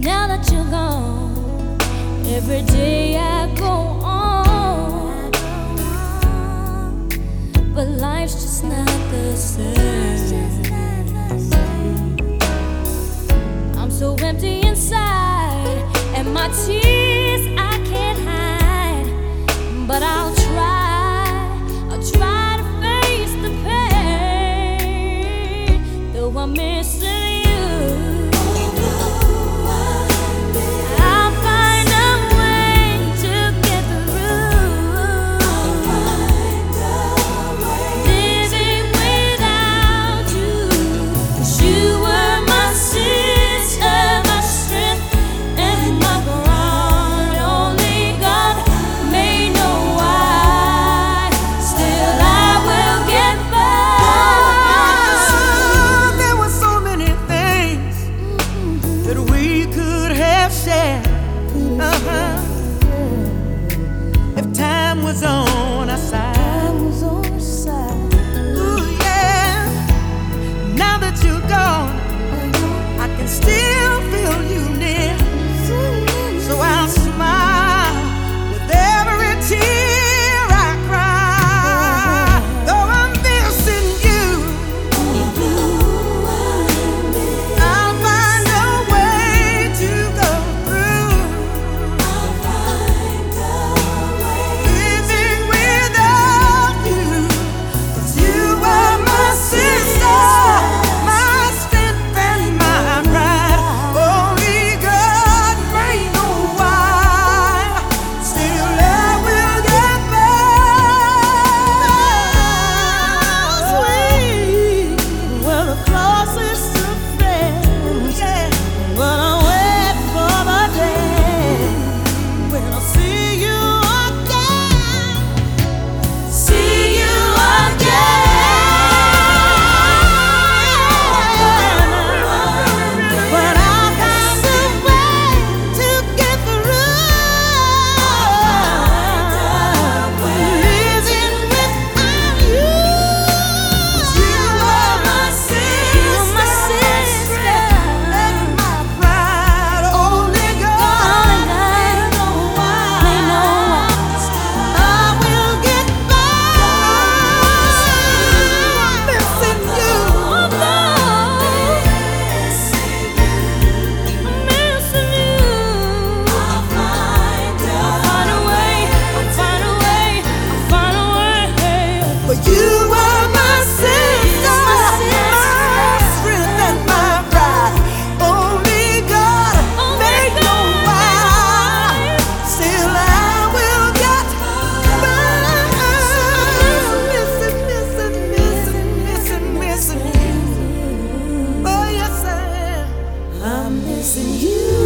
Now that you're gone, every day I go on, but life's just not the same. I'm so empty inside, and my tears I can't hide. But I'll try to face the pain, though I'm missing you. If time was on our side, ooh yeah. Now that you're gone, I can still feel you near. So I'll smile with every tear I cry. Though I'm missing you, I'll find a way to go through. Living without you, 'cause you were my sister, my strength and my pride. Only God may know why. Still I will get back. Sweet, we're the closest of friends, yeah. But I wait for the day when I'll see you again. See you again. But I'll find a way to get through. Living without you. You are my sister, and my pride. Only God may know why. I will get back. I'm missing you. I'm missing you. I'll find a way. But you are my sister, my strength and my pride. Only God may know why. Still I will get back. Missing you. Oh yes I am. I'm missing you.